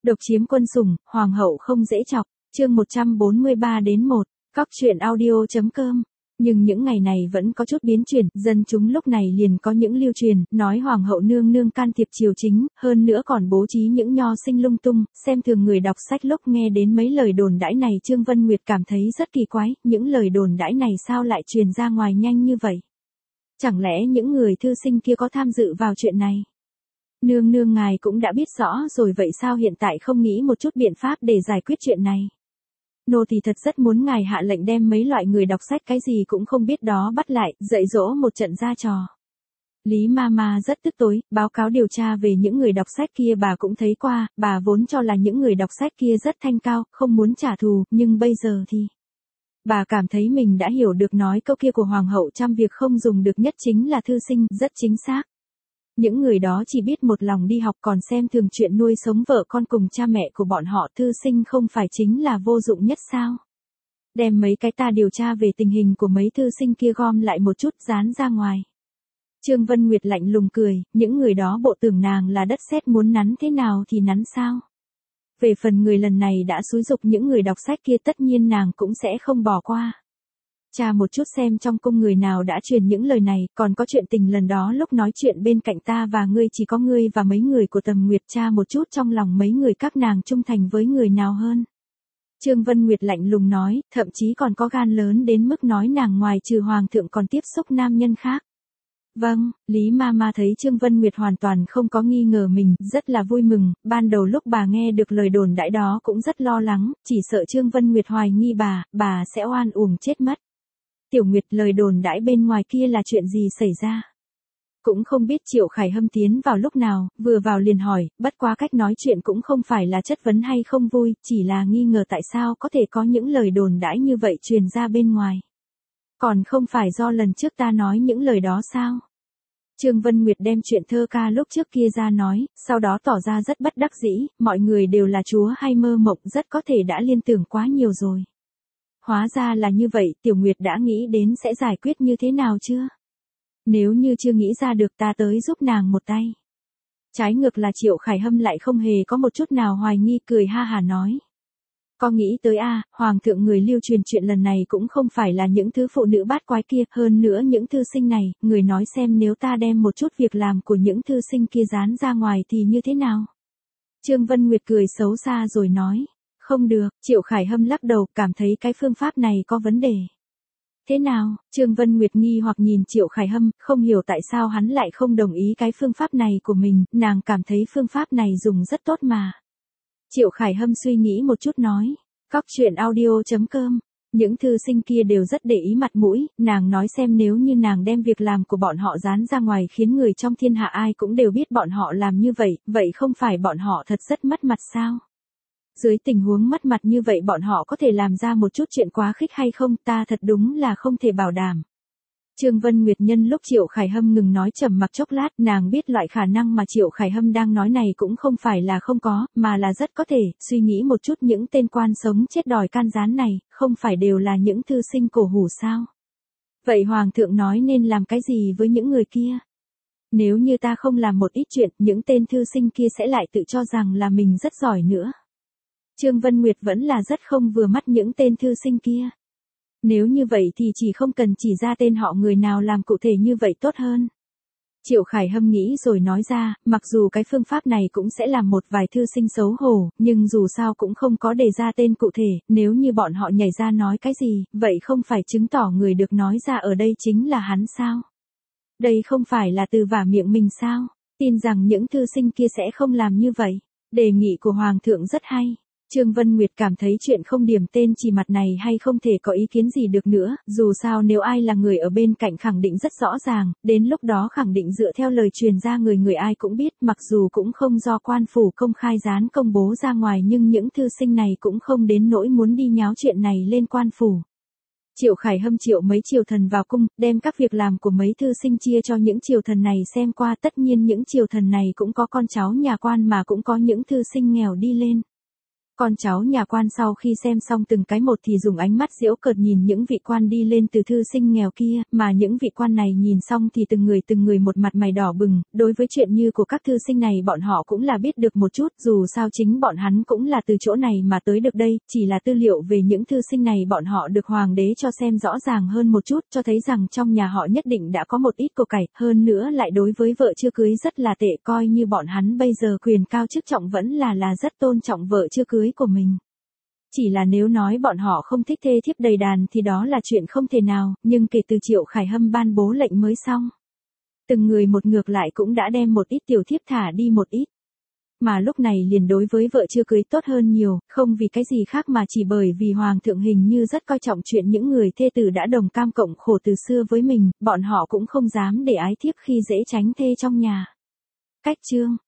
Độc chiếm quân sủng, hoàng hậu không dễ chọc, chương 143-1, Cóc truyện audio.com. Nhưng những ngày này vẫn có chút biến chuyển, dân chúng lúc này liền có những lưu truyền, nói hoàng hậu nương nương can thiệp triều chính, hơn nữa còn bố trí những nho sinh lung tung, xem thường người đọc sách. Lúc nghe đến mấy lời đồn đãi này, Trương Vân Nguyệt cảm thấy rất kỳ quái, những lời đồn đãi này sao lại truyền ra ngoài nhanh như vậy? Chẳng lẽ những người thư sinh kia có tham dự vào chuyện này? Nương nương ngài cũng đã biết rõ rồi, vậy sao hiện tại không nghĩ một chút biện pháp để giải quyết chuyện này? Nô thì thật rất muốn ngài hạ lệnh đem mấy loại người đọc sách cái gì cũng không biết đó bắt lại, dạy dỗ một trận ra trò. Lý Mama rất tức tối, báo cáo điều tra về những người đọc sách kia bà cũng thấy qua, bà vốn cho là những người đọc sách kia rất thanh cao, không muốn trả thù, nhưng bây giờ thì... Bà cảm thấy mình đã hiểu được nói câu kia của hoàng hậu, trăm việc không dùng được nhất chính là thư sinh, rất chính xác. Những người đó chỉ biết một lòng đi học còn xem thường chuyện nuôi sống vợ con cùng cha mẹ của bọn họ, thư sinh không phải chính là vô dụng nhất sao? Đem mấy cái ta điều tra về tình hình của mấy thư sinh kia gom lại một chút dán ra ngoài. Trương Vân Nguyệt lạnh lùng cười, những người đó bộ tưởng nàng là đất sét muốn nắn thế nào thì nắn sao? Về phần người lần này đã xúi giục những người đọc sách kia, tất nhiên nàng cũng sẽ không bỏ qua. Cha một chút xem trong cung người nào đã truyền những lời này, còn có chuyện tình lần đó lúc nói chuyện bên cạnh ta và ngươi chỉ có ngươi và mấy người của Tầm Nguyệt, cha một chút trong lòng mấy người các nàng trung thành với người nào hơn. Trương Vân Nguyệt lạnh lùng nói, thậm chí còn có gan lớn đến mức nói nàng ngoài trừ hoàng thượng còn tiếp xúc nam nhân khác. Vâng, Lý Mama thấy Trương Vân Nguyệt hoàn toàn không có nghi ngờ mình, rất là vui mừng, ban đầu lúc bà nghe được lời đồn đãi đó cũng rất lo lắng, chỉ sợ Trương Vân Nguyệt hoài nghi bà sẽ oan uổng chết mất. Tiểu Nguyệt, lời đồn đãi bên ngoài kia là chuyện gì xảy ra? Cũng không biết. Triệu Khải Hâm tiến vào lúc nào, vừa vào liền hỏi, bất quá cách nói chuyện cũng không phải là chất vấn hay không vui, chỉ là nghi ngờ tại sao có thể có những lời đồn đãi như vậy truyền ra bên ngoài. Còn không phải do lần trước ta nói những lời đó sao? Trương Vân Nguyệt đem chuyện thơ ca lúc trước kia ra nói, sau đó tỏ ra rất bất đắc dĩ, mọi người đều là chúa hay mơ mộng, rất có thể đã liên tưởng quá nhiều rồi. Hóa ra là như vậy, Tiểu Nguyệt đã nghĩ đến sẽ giải quyết như thế nào chưa? Nếu như chưa nghĩ ra được ta tới giúp nàng một tay. Trái ngược là Triệu Khải Hâm lại không hề có một chút nào hoài nghi, cười ha hả nói. Có nghĩ tới hoàng thượng người lưu truyền chuyện lần này cũng không phải là những thứ phụ nữ bát quái kia, hơn nữa những thư sinh này, người nói xem nếu ta đem một chút việc làm của những thư sinh kia dán ra ngoài thì như thế nào? Trương Vân Nguyệt cười xấu xa rồi nói. Không được, Triệu Khải Hâm lắc đầu, cảm thấy cái phương pháp này có vấn đề. Thế nào? Trương Vân Nguyệt nghi hoặc nhìn Triệu Khải Hâm, không hiểu tại sao hắn lại không đồng ý cái phương pháp này của mình, nàng cảm thấy phương pháp này dùng rất tốt mà. Triệu Khải Hâm suy nghĩ một chút nói, Cóc truyện audio.com, những thư sinh kia đều rất để ý mặt mũi, nàng nói xem nếu như nàng đem việc làm của bọn họ dán ra ngoài khiến người trong thiên hạ ai cũng đều biết bọn họ làm như vậy, vậy không phải bọn họ thật rất mất mặt sao? Dưới tình huống mất mặt như vậy bọn họ có thể làm ra một chút chuyện quá khích hay không, ta thật đúng là không thể bảo đảm. Trương Vân Nguyệt nhân lúc Triệu Khải Hâm ngừng nói trầm mặc chốc lát, nàng biết loại khả năng mà Triệu Khải Hâm đang nói này cũng không phải là không có, mà là rất có thể, suy nghĩ một chút những tên quan sống chết đòi can gián này, không phải đều là những thư sinh cổ hủ sao? Vậy Hoàng thượng nói nên làm cái gì với những người kia? Nếu như ta không làm một ít chuyện, những tên thư sinh kia sẽ lại tự cho rằng là mình rất giỏi nữa. Trương Vân Nguyệt vẫn là rất không vừa mắt những tên thư sinh kia. Nếu như vậy thì chỉ không cần chỉ ra tên họ người nào làm cụ thể như vậy tốt hơn. Triệu Khải Hâm nghĩ rồi nói ra, mặc dù cái phương pháp này cũng sẽ làm một vài thư sinh xấu hổ, nhưng dù sao cũng không có đề ra tên cụ thể, nếu như bọn họ nhảy ra nói cái gì, vậy không phải chứng tỏ người được nói ra ở đây chính là hắn sao? Đây không phải là từ vả miệng mình sao? Tin rằng những thư sinh kia sẽ không làm như vậy. Đề nghị của Hoàng thượng rất hay. Trương Vân Nguyệt cảm thấy chuyện không điểm tên chỉ mặt này hay không thể có ý kiến gì được nữa, dù sao nếu ai là người ở bên cạnh khẳng định rất rõ ràng, đến lúc đó khẳng định dựa theo lời truyền ra người ai cũng biết, mặc dù cũng không do quan phủ công khai dán công bố ra ngoài nhưng những thư sinh này cũng không đến nỗi muốn đi nháo chuyện này lên quan phủ. Triệu Khải Hâm triệu mấy triều thần vào cung, đem các việc làm của mấy thư sinh chia cho những triều thần này xem qua, tất nhiên những triều thần này cũng có con cháu nhà quan mà cũng có những thư sinh nghèo đi lên. Con cháu nhà quan sau khi xem xong từng cái một thì dùng ánh mắt giễu cợt nhìn những vị quan đi lên từ thư sinh nghèo kia, mà những vị quan này nhìn xong thì từng người một mặt mày đỏ bừng, đối với chuyện như của các thư sinh này bọn họ cũng là biết được một chút, dù sao chính bọn hắn cũng là từ chỗ này mà tới được đây, chỉ là tư liệu về những thư sinh này bọn họ được hoàng đế cho xem rõ ràng hơn một chút, cho thấy rằng trong nhà họ nhất định đã có một ít của cải, hơn nữa lại đối với vợ chưa cưới rất là tệ, coi như bọn hắn bây giờ quyền cao chức trọng vẫn là rất tôn trọng vợ chưa cưới của mình. Chỉ là nếu nói bọn họ không thích thê thiếp đầy đàn thì đó là chuyện không thể nào, nhưng kể từ Triệu Khải Hâm ban bố lệnh mới xong, từng người một ngược lại cũng đã đem một ít tiểu thiếp thả đi một ít. Mà lúc này liền đối với vợ chưa cưới tốt hơn nhiều, không vì cái gì khác mà chỉ bởi vì Hoàng thượng hình như rất coi trọng chuyện những người thê tử đã đồng cam cộng khổ từ xưa với mình, bọn họ cũng không dám để ái thiếp khi dễ tránh thê trong nhà. Cách chương